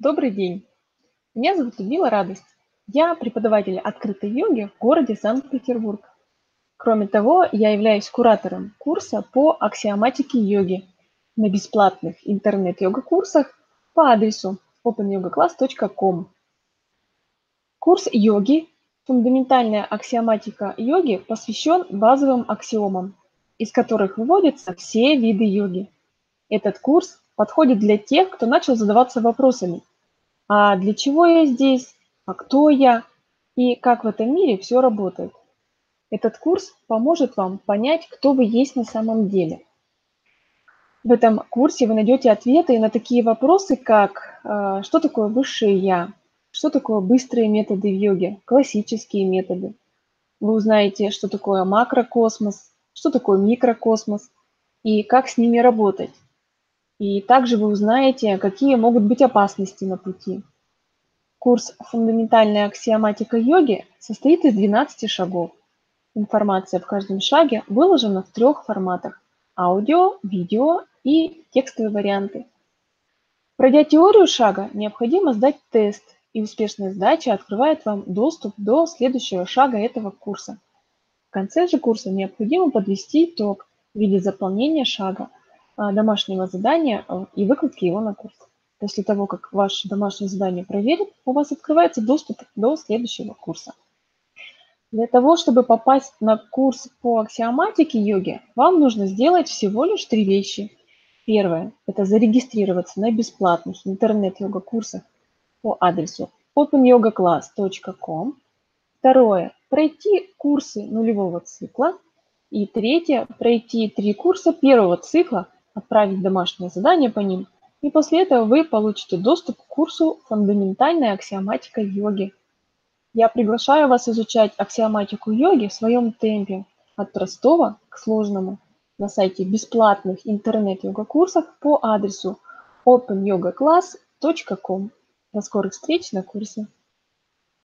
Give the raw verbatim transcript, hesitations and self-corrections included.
Добрый день. Меня зовут Людмила Радость. Я преподаватель открытой йоги в городе Санкт-Петербург. Кроме того, я являюсь куратором курса по аксиоматике йоги на бесплатных интернет-йога-курсах по адресу open yoga class точка com. Курс йоги «Фундаментальная аксиоматика йоги» посвящен базовым аксиомам, из которых выводятся все виды йоги. Этот курс подходит для тех, кто начал задаваться вопросами: а для чего я здесь? А кто я? И как в этом мире все работает? Этот курс поможет вам понять, кто вы есть на самом деле. В этом курсе вы найдете ответы на такие вопросы, как э, что такое высшее я, что такое быстрые методы в йоге, классические методы. Вы узнаете, что такое макрокосмос, что такое микрокосмос и как с ними работать. И также вы узнаете, какие могут быть опасности на пути. Курс «Фундаментальная аксиоматика йоги» состоит из двенадцати шагов. Информация в каждом шаге выложена в трех форматах: аудио, видео и текстовые варианты. Пройдя теорию шага, необходимо сдать тест, и успешная сдача открывает вам доступ до следующего шага этого курса. В конце же курса необходимо подвести итог в виде заполнения шага, домашнего задания и выкладки его на курс. После того, как ваше домашнее задание проверят, у вас открывается доступ до следующего курса. Для того, чтобы попасть на курс по аксиоматике йоги, вам нужно сделать всего лишь три вещи. Первое – это зарегистрироваться на бесплатных интернет-йога-курсах по адресу open yoga class точка com. Второе – пройти курсы нулевого цикла. И третье – пройти три курса первого цикла, отправить домашнее задание по ним, и после этого вы получите доступ к курсу «Фундаментальная аксиоматика йоги». Я приглашаю вас изучать аксиоматику йоги в своем темпе, от простого к сложному, на сайте бесплатных интернет-йога-курсах по адресу open yoga class точка com. До скорых встреч на курсе!